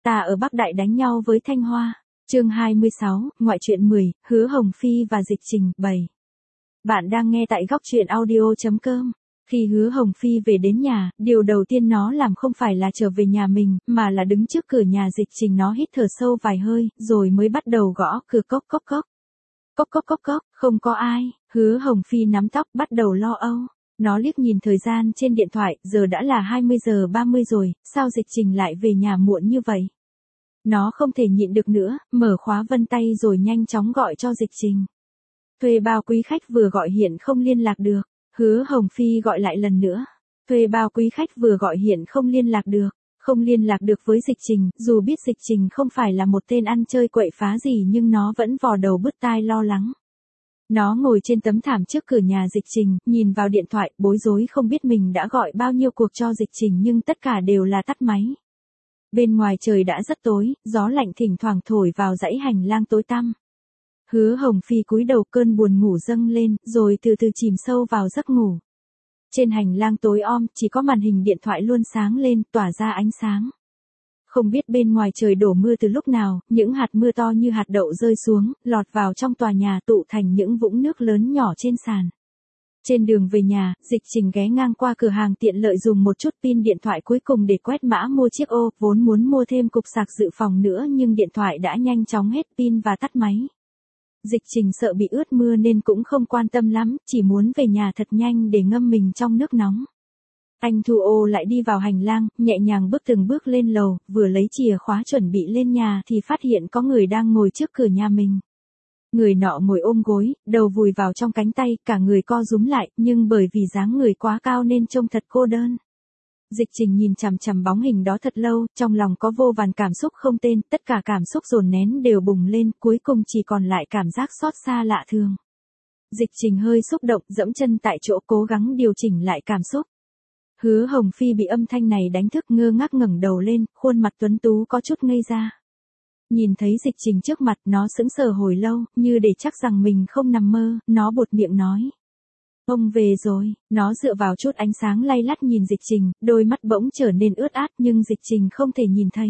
Ta ở Bắc Đại đánh nhau với Thanh Hoa. Chương 26, ngoại truyện 10, Hứa Hồng Phi và Dịch Trình 7. Bạn đang nghe tại góc truyện audio.com. Khi Hứa Hồng Phi về đến nhà, điều đầu tiên nó làm không phải là trở về nhà mình, mà là đứng trước cửa nhà Dịch Trình. Nó hít thở sâu vài hơi, rồi mới bắt đầu gõ cửa cốc cốc cốc. Cốc cốc cốc cốc, không có ai. Hứa Hồng Phi nắm tóc, bắt đầu lo âu. Nó liếc nhìn thời gian trên điện thoại, giờ đã là 20 giờ 30 rồi, sao Dịch Trình lại về nhà muộn như vậy? Nó không thể nhịn được nữa, mở khóa vân tay rồi nhanh chóng gọi cho Dịch Trình. Thuê bao quý khách vừa gọi hiện không liên lạc được. Hứa Hồng Phi gọi lại lần nữa. Thuê bao quý khách vừa gọi hiện không liên lạc được. Không liên lạc được với Dịch Trình, dù biết Dịch Trình không phải là một tên ăn chơi quậy phá gì nhưng nó vẫn vò đầu bứt tai lo lắng. Nó ngồi trên tấm thảm trước cửa nhà Dịch Trình, nhìn vào điện thoại, bối rối không biết mình đã gọi bao nhiêu cuộc cho Dịch Trình nhưng tất cả đều là tắt máy. Bên ngoài trời đã rất tối, gió lạnh thỉnh thoảng thổi vào dãy hành lang tối tăm. Hứa Hồng Phi cúi đầu, cơn buồn ngủ dâng lên, rồi từ từ chìm sâu vào giấc ngủ. Trên hành lang tối om, chỉ có màn hình điện thoại luôn sáng lên, tỏa ra ánh sáng. Không biết bên ngoài trời đổ mưa từ lúc nào, những hạt mưa to như hạt đậu rơi xuống, lọt vào trong tòa nhà tụ thành những vũng nước lớn nhỏ trên sàn. Trên đường về nhà, Dịch Trình ghé ngang qua cửa hàng tiện lợi dùng một chút pin điện thoại cuối cùng để quét mã mua chiếc ô, vốn muốn mua thêm cục sạc dự phòng nữa nhưng điện thoại đã nhanh chóng hết pin và tắt máy. Dịch Trình sợ bị ướt mưa nên cũng không quan tâm lắm, chỉ muốn về nhà thật nhanh để ngâm mình trong nước nóng. Anh thu ô lại đi vào hành lang, nhẹ nhàng bước từng bước lên lầu, vừa lấy chìa khóa chuẩn bị lên nhà thì phát hiện có người đang ngồi trước cửa nhà mình. Người nọ ngồi ôm gối, đầu vùi vào trong cánh tay, cả người co rúm lại, nhưng bởi vì dáng người quá cao nên trông thật cô đơn. Dịch Trình nhìn chằm chằm bóng hình đó thật lâu, trong lòng có vô vàn cảm xúc không tên, tất cả cảm xúc dồn nén đều bùng lên, cuối cùng chỉ còn lại cảm giác xót xa lạ thường. Dịch Trình hơi xúc động, dẫm chân tại chỗ cố gắng điều chỉnh lại cảm xúc. Hứa Hồng Phi bị âm thanh này đánh thức, ngơ ngác ngẩng đầu lên, khuôn mặt tuấn tú có chút ngây ra. Nhìn thấy Dịch Trình trước mặt, nó sững sờ hồi lâu, như để chắc rằng mình không nằm mơ, nó buột miệng nói. Ông về rồi. Nó dựa vào chút ánh sáng lay lắt nhìn Dịch Trình, đôi mắt bỗng trở nên ướt át nhưng Dịch Trình không thể nhìn thấy.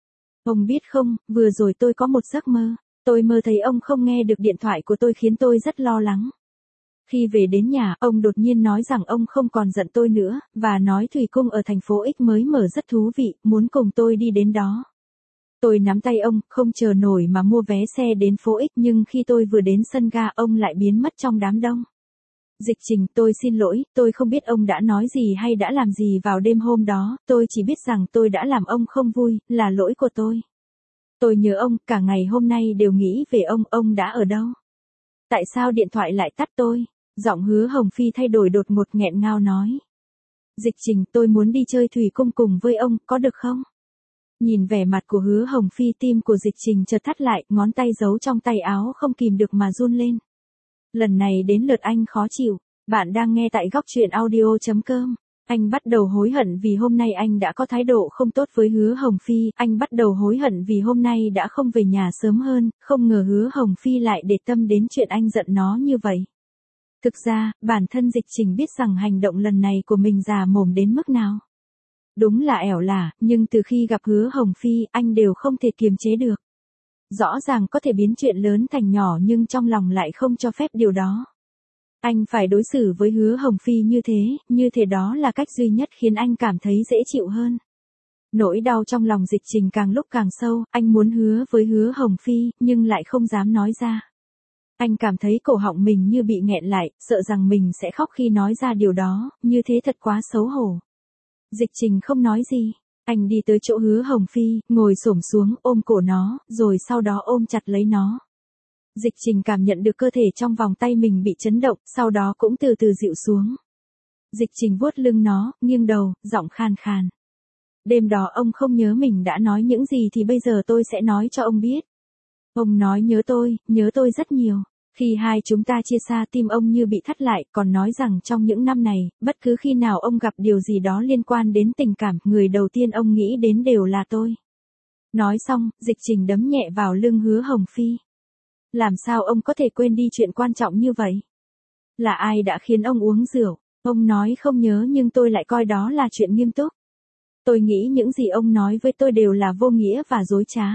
Ông biết không, vừa rồi tôi có một giấc mơ. Tôi mơ thấy ông không nghe được điện thoại của tôi khiến tôi rất lo lắng. Khi về đến nhà, ông đột nhiên nói rằng ông không còn giận tôi nữa, và nói Thủy Cung ở thành phố X mới mở rất thú vị, muốn cùng tôi đi đến đó. Tôi nắm tay ông, không chờ nổi mà mua vé xe đến phố X nhưng khi tôi vừa đến sân ga ông lại biến mất trong đám đông. Dịch Trình, tôi xin lỗi, tôi không biết ông đã nói gì hay đã làm gì vào đêm hôm đó, tôi chỉ biết rằng tôi đã làm ông không vui, là lỗi của tôi. Tôi nhớ ông, cả ngày hôm nay đều nghĩ về ông đã ở đâu? Tại sao điện thoại lại tắt tôi? Giọng Hứa Hồng Phi thay đổi đột ngột nghẹn ngào nói. Dịch Trình, tôi muốn đi chơi Thủy Cung cùng với ông, có được không? Nhìn vẻ mặt của Hứa Hồng Phi, tim của Dịch Trình chợt thắt lại, ngón tay giấu trong tay áo không kìm được mà run lên. Lần này đến lượt anh khó chịu. Bạn đang nghe tại góc truyện audio.com. Anh bắt đầu hối hận vì hôm nay anh đã có thái độ không tốt với Hứa Hồng Phi, anh bắt đầu hối hận vì hôm nay đã không về nhà sớm hơn, không ngờ Hứa Hồng Phi lại để tâm đến chuyện anh giận nó như vậy. Thực ra, bản thân Dịch Trình biết rằng hành động lần này của mình già mồm đến mức nào. Đúng là ẻo lả, nhưng từ khi gặp Hứa Hồng Phi, anh đều không thể kiềm chế được. Rõ ràng có thể biến chuyện lớn thành nhỏ nhưng trong lòng lại không cho phép điều đó. Anh phải đối xử với Hứa Hồng Phi như thế đó là cách duy nhất khiến anh cảm thấy dễ chịu hơn. Nỗi đau trong lòng Dịch Trình càng lúc càng sâu, anh muốn hứa với Hứa Hồng Phi, nhưng lại không dám nói ra. Anh cảm thấy cổ họng mình như bị nghẹn lại, sợ rằng mình sẽ khóc khi nói ra điều đó, như thế thật quá xấu hổ. Dịch Trình không nói gì. Anh đi tới chỗ Hứa Hồng Phi, ngồi xổm xuống, ôm cổ nó, rồi sau đó ôm chặt lấy nó. Dịch Trình cảm nhận được cơ thể trong vòng tay mình bị chấn động, sau đó cũng từ từ dịu xuống. Dịch Trình vuốt lưng nó, nghiêng đầu, giọng khan khan. Đêm đó ông không nhớ mình đã nói những gì thì bây giờ tôi sẽ nói cho ông biết. Ông nói nhớ tôi rất nhiều. Khi hai chúng ta chia xa tim ông như bị thắt lại, còn nói rằng trong những năm này, bất cứ khi nào ông gặp điều gì đó liên quan đến tình cảm, người đầu tiên ông nghĩ đến đều là tôi. Nói xong, Dịch Trình đấm nhẹ vào lưng Hứa Hồng Phi. Làm sao ông có thể quên đi chuyện quan trọng như vậy? Là ai đã khiến ông uống rượu? Ông nói không nhớ nhưng tôi lại coi đó là chuyện nghiêm túc. Tôi nghĩ những gì ông nói với tôi đều là vô nghĩa và dối trá.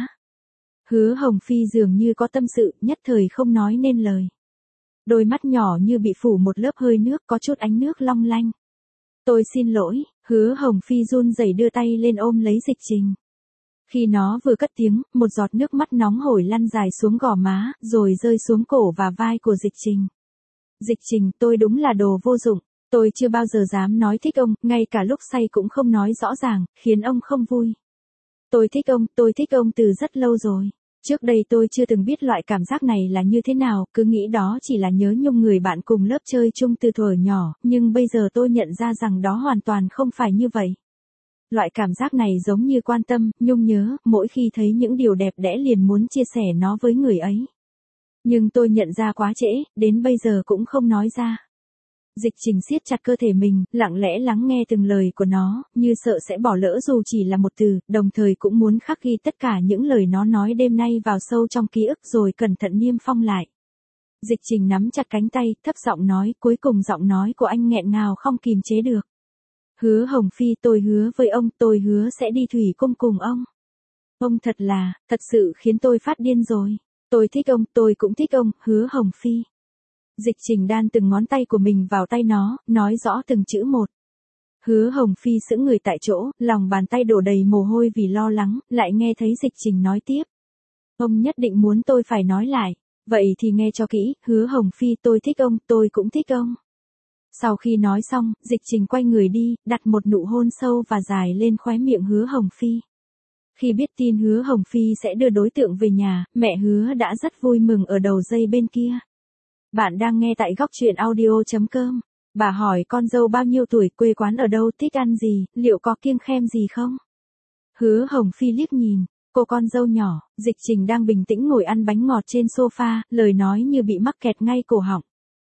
Hứa Hồng Phi dường như có tâm sự, nhất thời không nói nên lời. Đôi mắt nhỏ như bị phủ một lớp hơi nước, có chút ánh nước long lanh. Tôi xin lỗi, Hứa Hồng Phi run rẩy đưa tay lên ôm lấy Dịch Trình. Khi nó vừa cất tiếng, một giọt nước mắt nóng hổi lăn dài xuống gò má, rồi rơi xuống cổ và vai của Dịch Trình. Dịch Trình, tôi đúng là đồ vô dụng. Tôi chưa bao giờ dám nói thích ông, ngay cả lúc say cũng không nói rõ ràng, khiến ông không vui. Tôi thích ông từ rất lâu rồi. Trước đây tôi chưa từng biết loại cảm giác này là như thế nào, cứ nghĩ đó chỉ là nhớ nhung người bạn cùng lớp chơi chung từ thuở nhỏ, nhưng bây giờ tôi nhận ra rằng đó hoàn toàn không phải như vậy. Loại cảm giác này giống như quan tâm, nhung nhớ, mỗi khi thấy những điều đẹp đẽ liền muốn chia sẻ nó với người ấy. Nhưng tôi nhận ra quá trễ, đến bây giờ cũng không nói ra. Dịch Trình siết chặt cơ thể mình, lặng lẽ lắng nghe từng lời của nó, như sợ sẽ bỏ lỡ dù chỉ là một từ, đồng thời cũng muốn khắc ghi tất cả những lời nó nói đêm nay vào sâu trong ký ức rồi cẩn thận niêm phong lại. Dịch Trình nắm chặt cánh tay, thấp giọng nói, cuối cùng giọng nói của anh nghẹn ngào không kìm chế được. Hứa Hồng Phi, tôi hứa với ông, tôi hứa sẽ đi thủy cung cùng ông. Ông thật sự khiến tôi phát điên rồi. Tôi thích ông, tôi cũng thích ông, Hứa Hồng Phi. Dịch Trình đan từng ngón tay của mình vào tay nó, nói rõ từng chữ một. Hứa Hồng Phi sững người tại chỗ, lòng bàn tay đổ đầy mồ hôi vì lo lắng, lại nghe thấy Dịch Trình nói tiếp. Ông nhất định muốn tôi phải nói lại. Vậy thì nghe cho kỹ, Hứa Hồng Phi, tôi thích ông, tôi cũng thích ông. Sau khi nói xong, Dịch Trình quay người đi, đặt một nụ hôn sâu và dài lên khóe miệng Hứa Hồng Phi. Khi biết tin Hứa Hồng Phi sẽ đưa đối tượng về nhà, mẹ Hứa đã rất vui mừng ở đầu dây bên kia. Bạn đang nghe tại góc truyện audio.com. Bà hỏi con dâu bao nhiêu tuổi, quê quán ở đâu, thích ăn gì, liệu có kiêng khem gì không? Hứa Hồng Phi liếc nhìn, cô con dâu nhỏ, Dịch Trình đang bình tĩnh ngồi ăn bánh ngọt trên sofa, lời nói như bị mắc kẹt ngay cổ họng.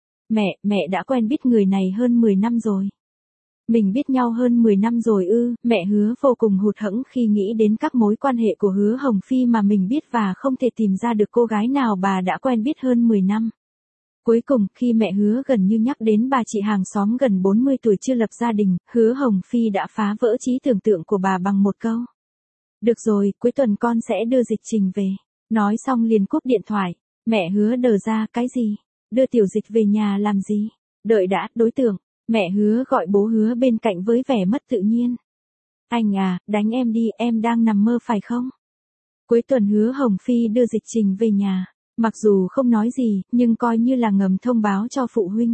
Mẹ đã quen biết người này hơn 10 năm rồi. Mình biết nhau hơn 10 năm rồi ư, mẹ Hứa vô cùng hụt hẫng khi nghĩ đến các mối quan hệ của Hứa Hồng Phi mà mình biết và không thể tìm ra được cô gái nào bà đã quen biết hơn 10 năm. Cuối cùng, khi mẹ Hứa gần như nhắc đến bà chị hàng xóm gần 40 tuổi chưa lập gia đình, Hứa Hồng Phi đã phá vỡ trí tưởng tượng của bà bằng một câu. Được rồi, cuối tuần con sẽ đưa Dịch Trình về. Nói xong liền cúp điện thoại. Mẹ Hứa đờ ra, cái gì? Đưa Tiểu Dịch về nhà làm gì? Đợi đã, đối tượng. Mẹ Hứa gọi bố Hứa bên cạnh với vẻ mất tự nhiên. Anh à, đánh em đi, em đang nằm mơ phải không? Cuối tuần Hứa Hồng Phi đưa Dịch Trình về nhà. Mặc dù không nói gì, nhưng coi như là ngầm thông báo cho phụ huynh.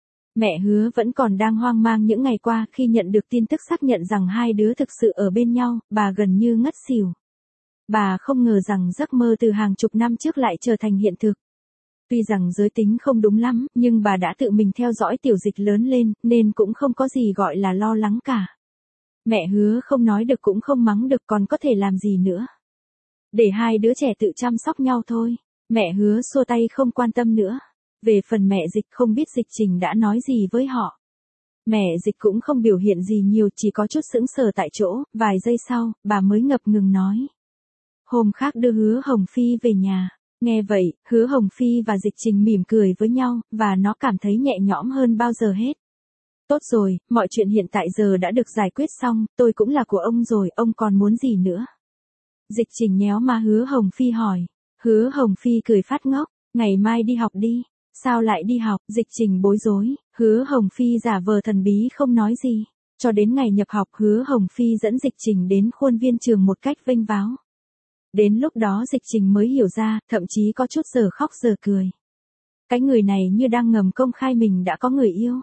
Mẹ Hứa vẫn còn đang hoang mang những ngày qua khi nhận được tin tức xác nhận rằng hai đứa thực sự ở bên nhau, bà gần như ngất xỉu. Bà không ngờ rằng giấc mơ từ hàng chục năm trước lại trở thành hiện thực. Tuy rằng giới tính không đúng lắm, nhưng bà đã tự mình theo dõi Tiểu Dịch lớn lên, nên cũng không có gì gọi là lo lắng cả. Mẹ Hứa không nói được cũng không mắng được, còn có thể làm gì nữa. Để hai đứa trẻ tự chăm sóc nhau thôi. Mẹ Hứa xua tay không quan tâm nữa. Về phần mẹ Dịch, không biết Dịch Trình đã nói gì với họ. Mẹ Dịch cũng không biểu hiện gì nhiều, chỉ có chút sững sờ tại chỗ, vài giây sau, bà mới ngập ngừng nói. Hôm khác đưa Hứa Hồng Phi về nhà. Nghe vậy, Hứa Hồng Phi và Dịch Trình mỉm cười với nhau, và nó cảm thấy nhẹ nhõm hơn bao giờ hết. Tốt rồi, mọi chuyện hiện tại giờ đã được giải quyết xong, tôi cũng là của ông rồi, ông còn muốn gì nữa? Dịch Trình nhéo má Hứa Hồng Phi hỏi. Hứa Hồng Phi cười phát ngốc, ngày mai đi học đi. Sao lại đi học? Dịch Trình bối rối, Hứa Hồng Phi giả vờ thần bí không nói gì. Cho đến ngày nhập học, Hứa Hồng Phi dẫn Dịch Trình đến khuôn viên trường một cách vênh váo. Đến lúc đó Dịch Trình mới hiểu ra, thậm chí có chút giờ khóc giờ cười. Cái người này như đang ngầm công khai mình đã có người yêu.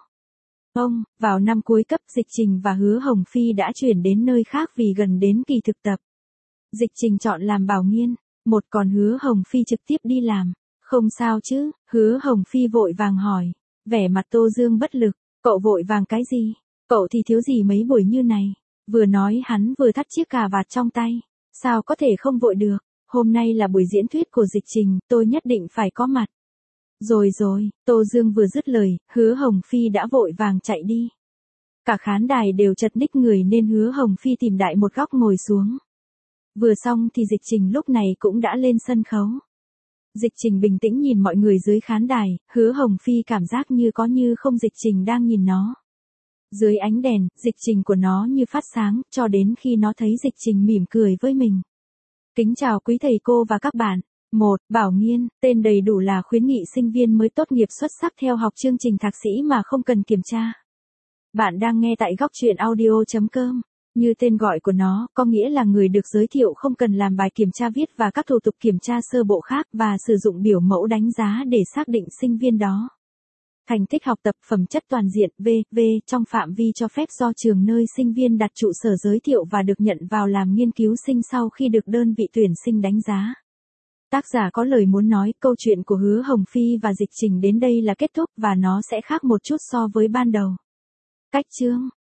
Vào năm cuối cấp, Dịch Trình và Hứa Hồng Phi đã chuyển đến nơi khác vì gần đến kỳ thực tập. Dịch Trình chọn làm bảo nghiên, còn Hứa Hồng Phi trực tiếp đi làm. Không sao chứ? Hứa Hồng Phi vội vàng hỏi. Vẻ mặt Tô Dương bất lực, cậu vội vàng cái gì? Cậu thì thiếu gì mấy buổi như này? Vừa nói hắn vừa thắt chiếc cà vạt trong tay. Sao có thể không vội được? Hôm nay là buổi diễn thuyết của Dịch Trình, tôi nhất định phải có mặt. Rồi, Tô Dương vừa dứt lời, Hứa Hồng Phi đã vội vàng chạy đi. Cả khán đài đều chật ních người nên Hứa Hồng Phi tìm đại một góc ngồi xuống. Vừa xong thì Dịch Trình lúc này cũng đã lên sân khấu. Dịch Trình bình tĩnh nhìn mọi người dưới khán đài, Hứa Hồng Phi cảm giác như có như không Dịch Trình đang nhìn nó. Dưới ánh đèn, Dịch Trình của nó như phát sáng, cho đến khi nó thấy Dịch Trình mỉm cười với mình. Kính chào quý thầy cô và các bạn. 1. Bảo Nghiên, tên đầy đủ là khuyến nghị sinh viên mới tốt nghiệp xuất sắc theo học chương trình thạc sĩ mà không cần kiểm tra. Bạn đang nghe tại góc truyện audio.com. Như tên gọi của nó, có nghĩa là người được giới thiệu không cần làm bài kiểm tra viết và các thủ tục kiểm tra sơ bộ khác và sử dụng biểu mẫu đánh giá để xác định sinh viên đó. Thành tích học tập phẩm chất toàn diện V trong phạm vi cho phép do trường nơi sinh viên đặt trụ sở giới thiệu và được nhận vào làm nghiên cứu sinh sau khi được đơn vị tuyển sinh đánh giá. Tác giả có lời muốn nói, câu chuyện của Hứa Hồng Phi và Dịch Trình đến đây là kết thúc và nó sẽ khác một chút so với ban đầu. Cách chương